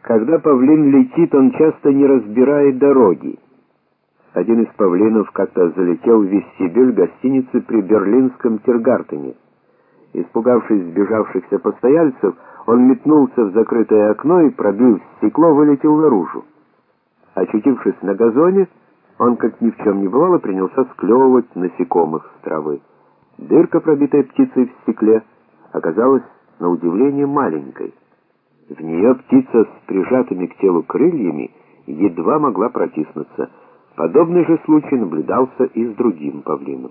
Когда павлин летит, он часто не разбирает дороги. Один из павлинов как-то залетел в вестибюль гостиницы при берлинском Тиргартене. Испугавшись сбежавшихся постояльцев, он метнулся в закрытое окно и, пробив стекло, вылетел наружу. Очутившись на газоне, он, как ни в чем не бывало, принялся склевывать насекомых с травы. Дырка, пробитая птицей в стекле, оказалась на удивление маленькой. В нее птица с прижатыми к телу крыльями едва могла протиснуться. Подобный же случай наблюдался и с другим павлином.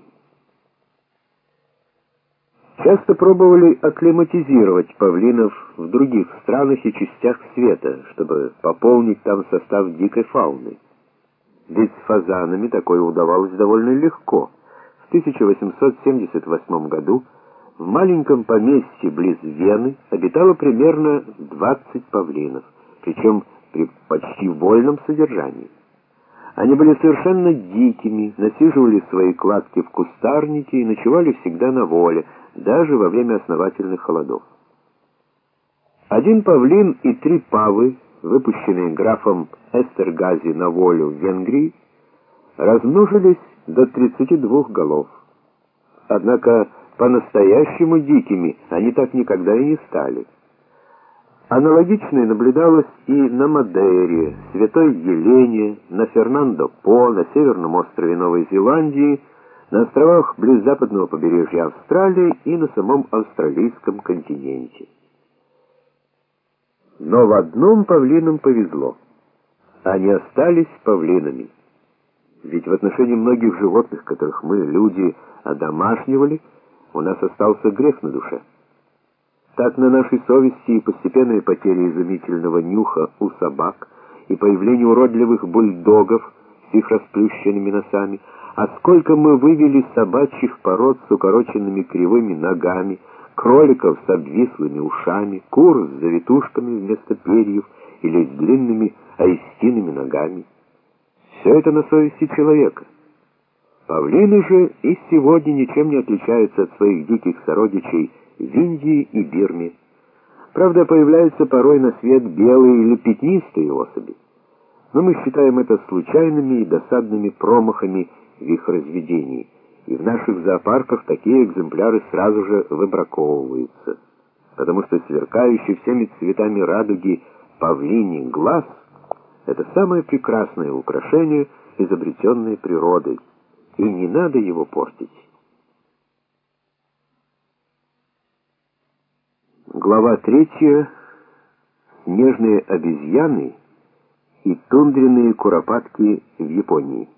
Часто пробовали акклиматизировать павлинов в других странах и частях света, чтобы пополнить там состав дикой фауны. Ведь с фазанами такое удавалось довольно легко. В 1878 году в маленьком поместье близ Вены обитало примерно 20 павлинов, причем при почти вольном содержании. Они были совершенно дикими, насиживали свои кладки в кустарнике и ночевали всегда на воле, даже во время основательных холодов. Один павлин и 3 павы, выпущенные графом Эстергази на волю в Венгрии, размножились до 32 голов. Однако по-настоящему дикими они так никогда и не стали. Аналогичное наблюдалось и на Мадейре, Святой Елене, на Фернандо-По, на северном острове Новой Зеландии, на островах близ западного побережья Австралии и на самом австралийском континенте. Но в одном павлинам повезло. Они остались павлинами. Ведь в отношении многих животных, которых мы, люди, одомашнивали, у нас остался грех на душе. Так на нашей совести и постепенная потеря изумительного нюха у собак, и появление уродливых бульдогов с их расплющенными носами, а сколько мы вывели собачьих пород с укороченными кривыми ногами, кроликов с обвислыми ушами, кур с завитушками вместо перьев или с длинными аистиными ногами. Все это на совести человека. Павлины же и сегодня ничем не отличаются от своих диких сородичей в Индии и Бирме. Правда, появляются порой на свет белые или пятнистые особи. Но мы считаем это случайными и досадными промахами в их разведении. И в наших зоопарках такие экземпляры сразу же выбраковываются. Потому что сверкающий всеми цветами радуги павлиний глаз — это самое прекрасное украшение, изобретенное природой. И не надо его портить. Глава 3. Снежные обезьяны и тундренные куропатки в Японии.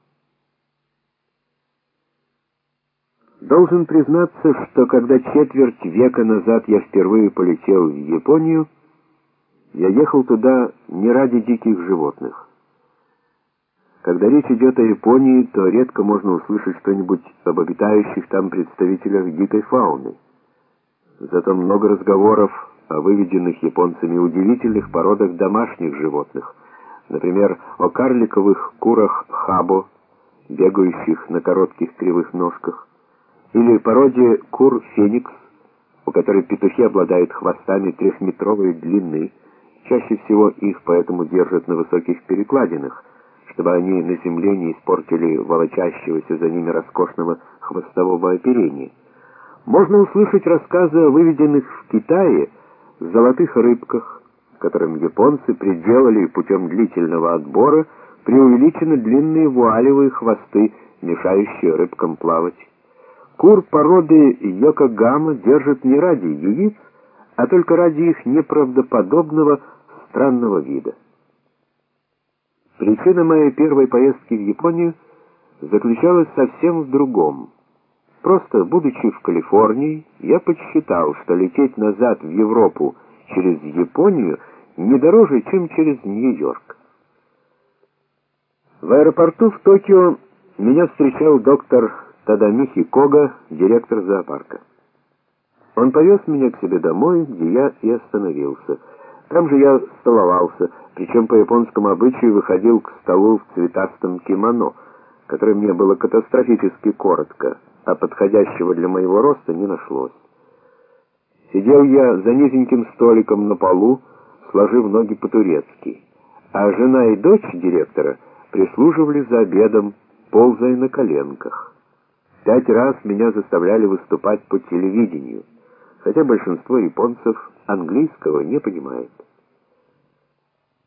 Должен признаться, что когда четверть века назад я впервые полетел в Японию, я ехал туда не ради диких животных. Когда речь идет о Японии, то редко можно услышать что-нибудь об обитающих там представителях дикой фауны. Зато много разговоров о выведенных японцами удивительных породах домашних животных, например, о карликовых курах хабо, бегающих на коротких кривых ножках, или породе кур феникс, у которой петухи обладают хвостами 3-метровой длины, чаще всего их поэтому держат на высоких перекладинах, чтобы они на земле не испортили волочащегося за ними роскошного хвостового оперения. Можно услышать рассказы о выведенных в Китае золотых рыбках, которым японцы приделали путем длительного отбора преувеличенно длинные вуалевые хвосты, мешающие рыбкам плавать. Кур породы Йокогама держат не ради яиц, а только ради их неправдоподобного странного вида. Причина моей первой поездки в Японию заключалась совсем в другом. Просто, будучи в Калифорнии, я подсчитал, что лететь назад в Европу через Японию не дороже, чем через Нью-Йорк. В аэропорту в Токио меня встречал доктор Тадамихи Кога, директор зоопарка. Он повез меня к себе домой, где я и остановился. Там же я столовался, причем по японскому обычаю выходил к столу в цветастом кимоно, которое мне было катастрофически коротко, а подходящего для моего роста не нашлось. Сидел я за низеньким столиком на полу, сложив ноги по-турецки, а жена и дочь директора прислуживали за обедом, ползая на коленках. 5 раз меня заставляли выступать по телевидению, хотя большинство японцев английского не понимает.